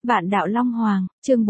Vạn đạo Long Hoàng, chương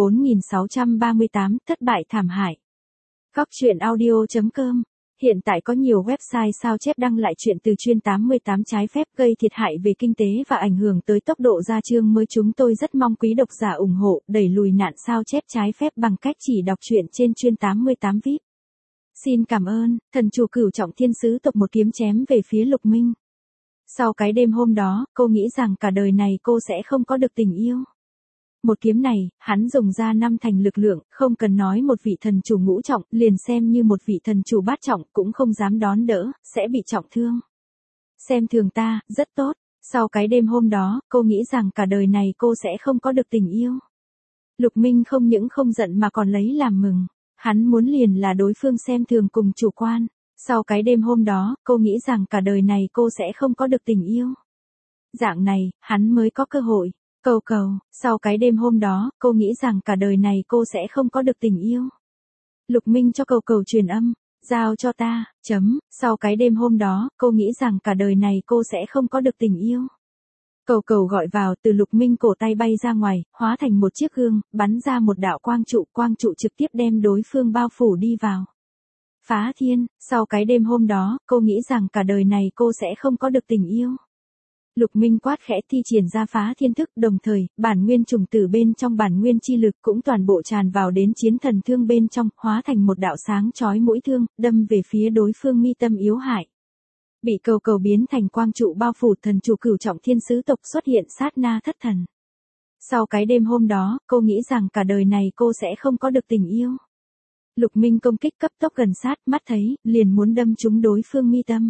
4638, thất bại thảm hại. Góc truyện audio.com. Hiện tại có nhiều website sao chép đăng lại chuyện từ chuyên 88 trái phép gây thiệt hại về kinh tế và ảnh hưởng tới tốc độ ra chương mới. Chúng tôi rất mong quý độc giả ủng hộ, đẩy lùi nạn sao chép trái phép bằng cách chỉ đọc truyện trên chuyên 88 VIP. Xin cảm ơn. Thần chủ Cửu Trọng Thiên Sứ tộc một kiếm chém về phía Lục Minh. Sau cái đêm hôm đó, cô nghĩ rằng cả đời này cô sẽ không có được tình yêu. Một kiếm này, hắn dùng ra 5 thành lực lượng, không cần nói một vị thần chủ ngũ trọng, liền xem như một vị thần chủ bát trọng cũng không dám đón đỡ, sẽ bị trọng thương. Xem thường ta, rất tốt. Sau cái đêm hôm đó, cô nghĩ rằng cả đời này cô sẽ không có được tình yêu. Lục Minh không những không giận mà còn lấy làm mừng. Hắn muốn liền là đối phương xem thường cùng chủ quan. Sau cái đêm hôm đó, cô nghĩ rằng cả đời này cô sẽ không có được tình yêu. Dạng này, hắn mới có cơ hội. Cầu, sau cái đêm hôm đó, cô nghĩ rằng cả đời này cô sẽ không có được tình yêu. Lục Minh cho cầu truyền âm, giao cho ta, sau cái đêm hôm đó, cô nghĩ rằng cả đời này cô sẽ không có được tình yêu. Cầu gọi vào từ Lục Minh cổ tay bay ra ngoài, hóa thành một chiếc gương, bắn ra một đạo quang trụ trực tiếp đem đối phương bao phủ đi vào. Phá thiên, sau cái đêm hôm đó, cô nghĩ rằng cả đời này cô sẽ không có được tình yêu. Lục Minh quát khẽ thi triển ra phá thiên thức, đồng thời, bản nguyên trùng tử bên trong bản nguyên chi lực cũng toàn bộ tràn vào đến chiến thần thương bên trong, hóa thành một đạo sáng chói mũi thương, đâm về phía đối phương mi tâm yếu hại. Bị cầu biến thành quang trụ bao phủ, thần chủ Cửu Trọng Thiên Sứ tộc xuất hiện sát na thất thần. Sau cái đêm hôm đó, cô nghĩ rằng cả đời này cô sẽ không có được tình yêu. Lục Minh công kích cấp tốc gần sát, mắt thấy, liền muốn đâm trúng đối phương mi tâm.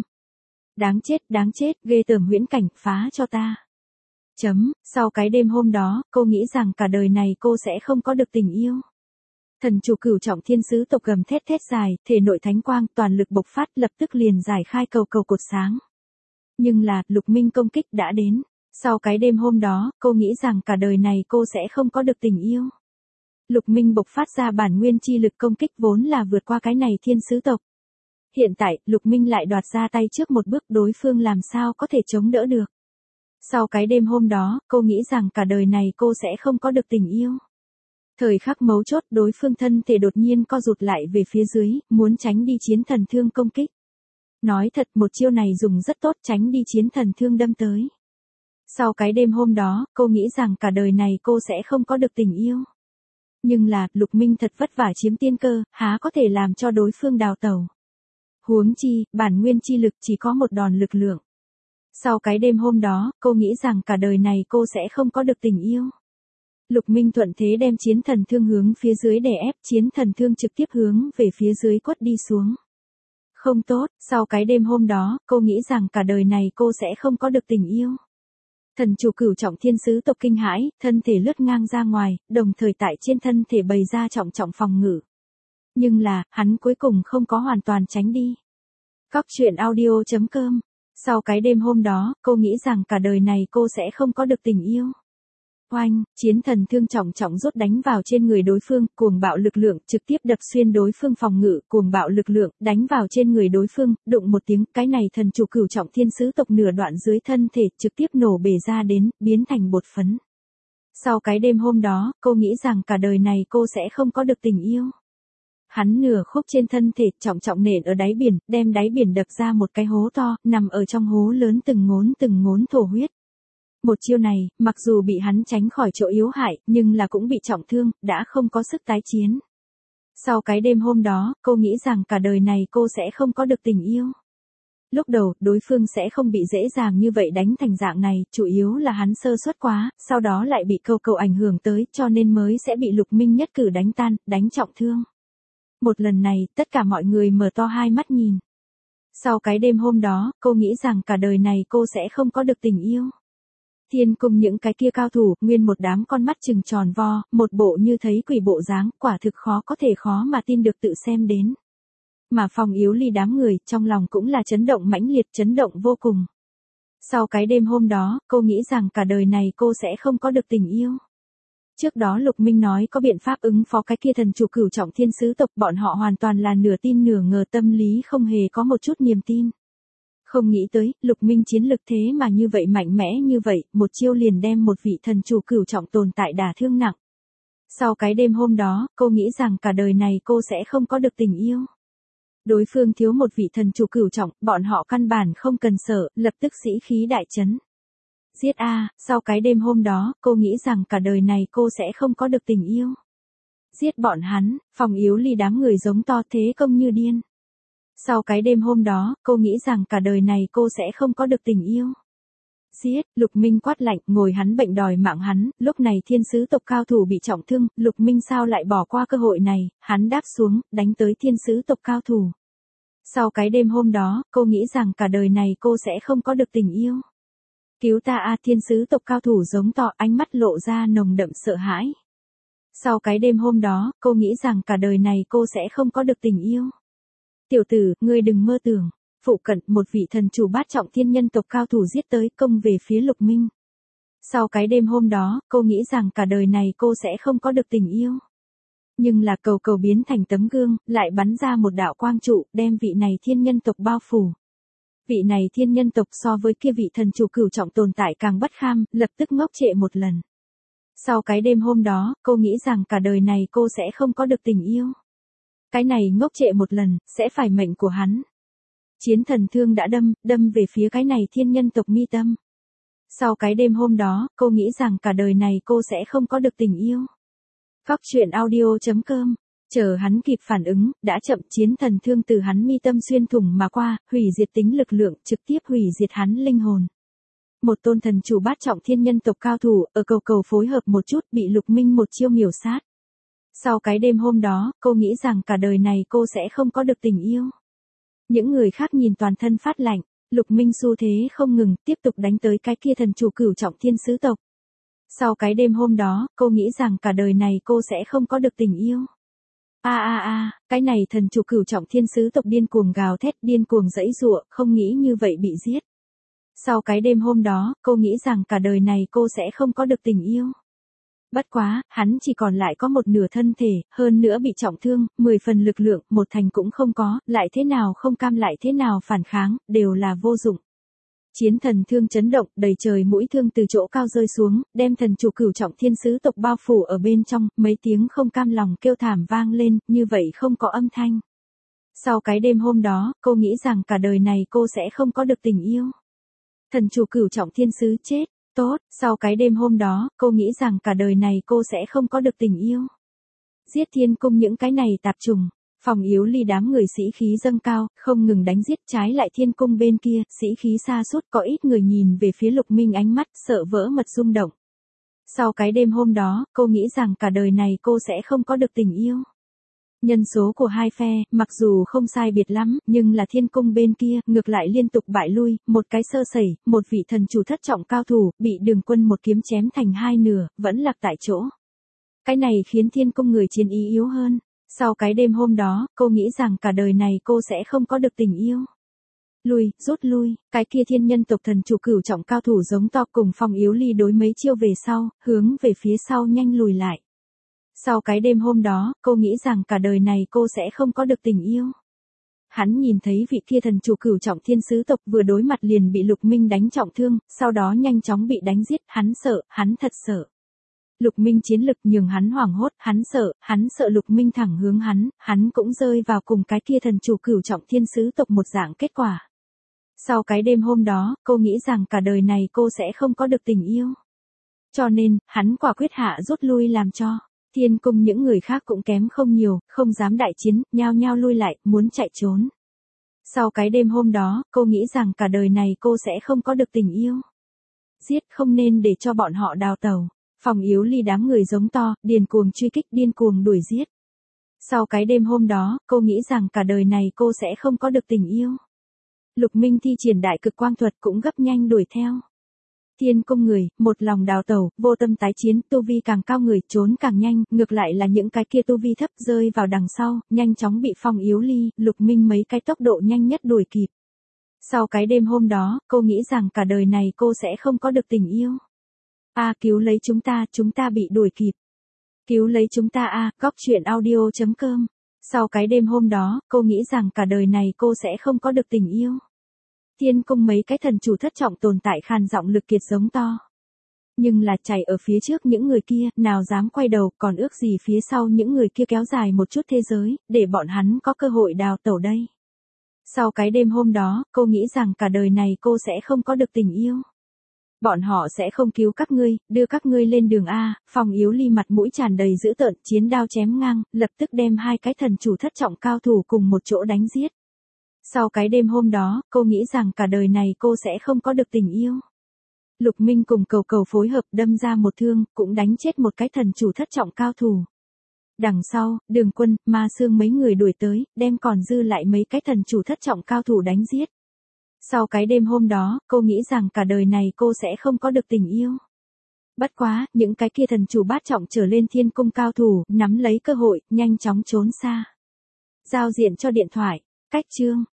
Đáng chết, ghê tởm huyễn cảnh, phá cho ta. Sau cái đêm hôm đó, cô nghĩ rằng cả đời này cô sẽ không có được tình yêu. Thần chủ Cửu Trọng Thiên Sứ tộc gầm thét dài, thể nội thánh quang toàn lực bộc phát, lập tức liền giải khai cầu cột sáng. Nhưng là, Lục Minh công kích đã đến. Sau cái đêm hôm đó, cô nghĩ rằng cả đời này cô sẽ không có được tình yêu. Lục Minh bộc phát ra bản nguyên chi lực công kích vốn là vượt qua cái này thiên sứ tộc. Hiện tại, Lục Minh lại đoạt ra tay trước một bước, đối phương làm sao có thể chống đỡ được. Sau cái đêm hôm đó, cô nghĩ rằng cả đời này cô sẽ không có được tình yêu. Thời khắc mấu chốt, đối phương thân thể đột nhiên co rụt lại về phía dưới, muốn tránh đi chiến thần thương công kích. Nói thật, một chiêu này dùng rất tốt, tránh đi chiến thần thương đâm tới. Sau cái đêm hôm đó, cô nghĩ rằng cả đời này cô sẽ không có được tình yêu. Nhưng là, Lục Minh thật vất vả chiếm tiên cơ, há có thể làm cho đối phương đào tẩu. Huống chi, bản nguyên chi lực chỉ có một đòn lực lượng. Sau cái đêm hôm đó, cô nghĩ rằng cả đời này cô sẽ không có được tình yêu. Lục Minh thuận thế đem chiến thần thương hướng phía dưới đè ép, chiến thần thương trực tiếp hướng về phía dưới quất đi xuống. Không tốt, sau cái đêm hôm đó, cô nghĩ rằng cả đời này cô sẽ không có được tình yêu. Thần chủ Cửu Trọng Thiên Sứ tộc kinh hãi, thân thể lướt ngang ra ngoài, đồng thời tại trên thân thể bày ra trọng phòng ngự. Nhưng là, hắn cuối cùng không có hoàn toàn tránh đi. Góc truyện audio.com. Sau cái đêm hôm đó, cô nghĩ rằng cả đời này cô sẽ không có được tình yêu. Oanh, chiến thần thương trọng rút đánh vào trên người đối phương, cuồng bạo lực lượng, trực tiếp đập xuyên đối phương phòng ngự, cuồng bạo lực lượng, đánh vào trên người đối phương, đụng một tiếng, cái này thần chủ Cửu Trọng Thiên Sứ tộc nửa đoạn dưới thân thể, trực tiếp nổ bể ra đến, biến thành bột phấn. Sau cái đêm hôm đó, cô nghĩ rằng cả đời này cô sẽ không có được tình yêu. Hắn nửa khúc trên thân thể, trọng nện ở đáy biển, đem đáy biển đập ra một cái hố to, nằm ở trong hố lớn từng ngốn thổ huyết. Một chiêu này, mặc dù bị hắn tránh khỏi chỗ yếu hại, nhưng là cũng bị trọng thương, đã không có sức tái chiến. Sau cái đêm hôm đó, cô nghĩ rằng cả đời này cô sẽ không có được tình yêu. Lúc đầu, đối phương sẽ không bị dễ dàng như vậy đánh thành dạng này, chủ yếu là hắn sơ suất quá, sau đó lại bị cầu ảnh hưởng tới, cho nên mới sẽ bị Lục Minh nhất cử đánh tan, đánh trọng thương. Một lần này, tất cả mọi người mở to hai mắt nhìn. Sau cái đêm hôm đó, cô nghĩ rằng cả đời này cô sẽ không có được tình yêu. Thiên cung những cái kia cao thủ, nguyên một đám con mắt trừng tròn vo, một bộ như thấy quỷ bộ dáng, quả thực khó mà tin được tự xem đến. Mà Phong Yếu Ly đám người, trong lòng cũng là chấn động mãnh liệt, chấn động vô cùng. Sau cái đêm hôm đó, cô nghĩ rằng cả đời này cô sẽ không có được tình yêu. Trước đó Lục Minh nói có biện pháp ứng phó cái kia thần chủ Cửu Trọng Thiên Sứ tộc, bọn họ hoàn toàn là nửa tin nửa ngờ, tâm lý không hề có một chút niềm tin. Không nghĩ tới, Lục Minh chiến lực thế mà như vậy mạnh mẽ như vậy, một chiêu liền đem một vị thần chủ cửu trọng tồn tại đả thương nặng. Sau cái đêm hôm đó, cô nghĩ rằng cả đời này cô sẽ không có được tình yêu. Đối phương thiếu một vị thần chủ cửu trọng, bọn họ căn bản không cần sợ, lập tức sĩ khí đại chấn. Giết a, sau cái đêm hôm đó, cô nghĩ rằng cả đời này cô sẽ không có được tình yêu. Giết bọn hắn, Phong Yếu Ly đám người giống to thế công như điên. Sau cái đêm hôm đó, cô nghĩ rằng cả đời này cô sẽ không có được tình yêu. Giết, Lục Minh quát lạnh, ngồi hắn bệnh đòi mạng hắn, lúc này thiên sứ tộc cao thủ bị trọng thương, Lục Minh sao lại bỏ qua cơ hội này, hắn đáp xuống, đánh tới thiên sứ tộc cao thủ. Sau cái đêm hôm đó, cô nghĩ rằng cả đời này cô sẽ không có được tình yêu. Cứu ta a, thiên sứ tộc cao thủ giống to, ánh mắt lộ ra nồng đậm sợ hãi. Sau cái đêm hôm đó, cô nghĩ rằng cả đời này cô sẽ không có được tình yêu. Tiểu tử, ngươi đừng mơ tưởng. Phụ cận, một vị thần chủ bát trọng thiên nhân tộc cao thủ giết tới công về phía Lục Minh. Sau cái đêm hôm đó, cô nghĩ rằng cả đời này cô sẽ không có được tình yêu. Nhưng là cầu cầu biến thành tấm gương, lại bắn ra một đạo quang trụ, đem vị này thiên nhân tộc bao phủ. Vị này thiên nhân tộc so với kia vị thần chủ cửu trọng tồn tại càng bất kham, lập tức ngốc trệ một lần. Sau cái đêm hôm đó, cô nghĩ rằng cả đời này cô sẽ không có được tình yêu. Cái này ngốc trệ một lần, sẽ phải mệnh của hắn. Chiến thần thương đã đâm về phía cái này thiên nhân tộc mi tâm. Sau cái đêm hôm đó, cô nghĩ rằng cả đời này cô sẽ không có được tình yêu. Góc truyện audio.com. Chờ hắn kịp phản ứng, đã chậm, chiến thần thương từ hắn mi tâm xuyên thủng mà qua, hủy diệt tính lực lượng, trực tiếp hủy diệt hắn linh hồn. Một tôn thần chủ bát trọng thiên nhân tộc cao thủ, ở cầu cầu phối hợp một chút, bị Lục Minh một chiêu miểu sát. Sau cái đêm hôm đó, cô nghĩ rằng cả đời này cô sẽ không có được tình yêu. Những người khác nhìn toàn thân phát lạnh, Lục Minh xu thế không ngừng, tiếp tục đánh tới cái kia thần chủ cửu trọng thiên sứ tộc. Sau cái đêm hôm đó, cô nghĩ rằng cả đời này cô sẽ không có được tình yêu. Cái này thần chủ cửu trọng thiên sứ tộc điên cuồng gào thét, điên cuồng giãy giụa, không nghĩ như vậy bị giết. Sau cái đêm hôm đó, cô nghĩ rằng cả đời này cô sẽ không có được tình yêu. Bất quá, hắn chỉ còn lại có một nửa thân thể, hơn nữa bị trọng thương, 10 phần lực lượng, một thành cũng không có, lại thế nào không cam lại thế nào phản kháng, đều là vô dụng. Chiến thần thương chấn động, đầy trời mũi thương từ chỗ cao rơi xuống, đem thần chủ cửu trọng thiên sứ tộc bao phủ ở bên trong, mấy tiếng không cam lòng kêu thảm vang lên, như vậy không có âm thanh. Sau cái đêm hôm đó, cô nghĩ rằng cả đời này cô sẽ không có được tình yêu. Thần chủ cửu trọng thiên sứ chết. Tốt, sau cái đêm hôm đó, cô nghĩ rằng cả đời này cô sẽ không có được tình yêu. Giết thiên cung những cái này tạp trùng, Phong Yếu Ly đám người sĩ khí dâng cao, không ngừng đánh giết, trái lại thiên cung bên kia, sĩ khí sa sút, có ít người nhìn về phía Lục Minh ánh mắt sợ vỡ mật rung động. Sau cái đêm hôm đó, cô nghĩ rằng cả đời này cô sẽ không có được tình yêu. Nhân số của hai phe, mặc dù không sai biệt lắm, nhưng là thiên cung bên kia, ngược lại liên tục bại lui, một cái sơ sẩy, một vị thần chủ thất trọng cao thủ, bị Đường Quân một kiếm chém thành hai nửa, vẫn lạc tại chỗ. Cái này khiến thiên cung người chiến ý yếu hơn. Sau cái đêm hôm đó, cô nghĩ rằng cả đời này cô sẽ không có được tình yêu. Rút lui, cái kia thiên nhân tộc thần chủ cửu trọng cao thủ giống to cùng Phong Yếu Ly đối mấy chiêu về sau, hướng về phía sau nhanh lùi lại. Sau cái đêm hôm đó, cô nghĩ rằng cả đời này cô sẽ không có được tình yêu. Hắn nhìn thấy vị kia thần chủ cửu trọng thiên sứ tộc vừa đối mặt liền bị Lục Minh đánh trọng thương, sau đó nhanh chóng bị đánh giết, hắn thật sợ. Lục Minh chiến lực nhường hắn hoảng hốt, hắn sợ Lục Minh thẳng hướng hắn cũng rơi vào cùng cái kia thần chủ cửu trọng thiên sứ tộc một dạng kết quả. Sau cái đêm hôm đó, cô nghĩ rằng cả đời này cô sẽ không có được tình yêu. Cho nên, hắn quả quyết hạ rút lui làm cho. Thiên cung những người khác cũng kém không nhiều, không dám đại chiến, nhao nhao lui lại, muốn chạy trốn. Sau cái đêm hôm đó, cô nghĩ rằng cả đời này cô sẽ không có được tình yêu. Giết, không nên để cho bọn họ đào tẩu. Phong Yếu Ly đám người giống to, điên cuồng truy kích, điên cuồng đuổi giết. Sau cái đêm hôm đó, cô nghĩ rằng cả đời này cô sẽ không có được tình yêu. Lục Minh thi triển đại cực quang thuật cũng gấp nhanh đuổi theo. Thiên cung người, một lòng đào tẩu, vô tâm tái chiến, tu vi càng cao người, trốn càng nhanh, ngược lại là những cái kia tu vi thấp rơi vào đằng sau, nhanh chóng bị Phong Yếu Ly, Lục Minh mấy cái tốc độ nhanh nhất đuổi kịp. Sau cái đêm hôm đó, cô nghĩ rằng cả đời này cô sẽ không có được tình yêu. Cứu lấy chúng ta bị đuổi kịp. Cứu lấy chúng ta góc truyện audio.com. Sau cái đêm hôm đó, cô nghĩ rằng cả đời này cô sẽ không có được tình yêu. Thiên cung mấy cái thần chủ thất trọng tồn tại khan giọng lực kiệt giống to. Nhưng là chạy ở phía trước những người kia, nào dám quay đầu, còn ước gì phía sau những người kia kéo dài một chút thế giới, để bọn hắn có cơ hội đào tẩu đây. Sau cái đêm hôm đó, cô nghĩ rằng cả đời này cô sẽ không có được tình yêu. Bọn họ sẽ không cứu các ngươi, đưa các ngươi lên đường A. Phong Yếu Ly mặt mũi tràn đầy dữ tợn, chiến đao chém ngang, lập tức đem hai cái thần chủ thất trọng cao thủ cùng một chỗ đánh giết. Sau cái đêm hôm đó, cô nghĩ rằng cả đời này cô sẽ không có được tình yêu. Lục Minh cùng Cầu Cầu phối hợp đâm ra một thương, cũng đánh chết một cái thần chủ thất trọng cao thủ. Đằng sau, Đường Quân, Ma Xương mấy người đuổi tới, đem còn dư lại mấy cái thần chủ thất trọng cao thủ đánh giết. Sau cái đêm hôm đó, cô nghĩ rằng cả đời này cô sẽ không có được tình yêu. Bất quá, những cái kia thần chủ bát trọng trở lên thiên cung cao thủ, nắm lấy cơ hội, nhanh chóng trốn xa. Giao diện cho điện thoại, cách chương.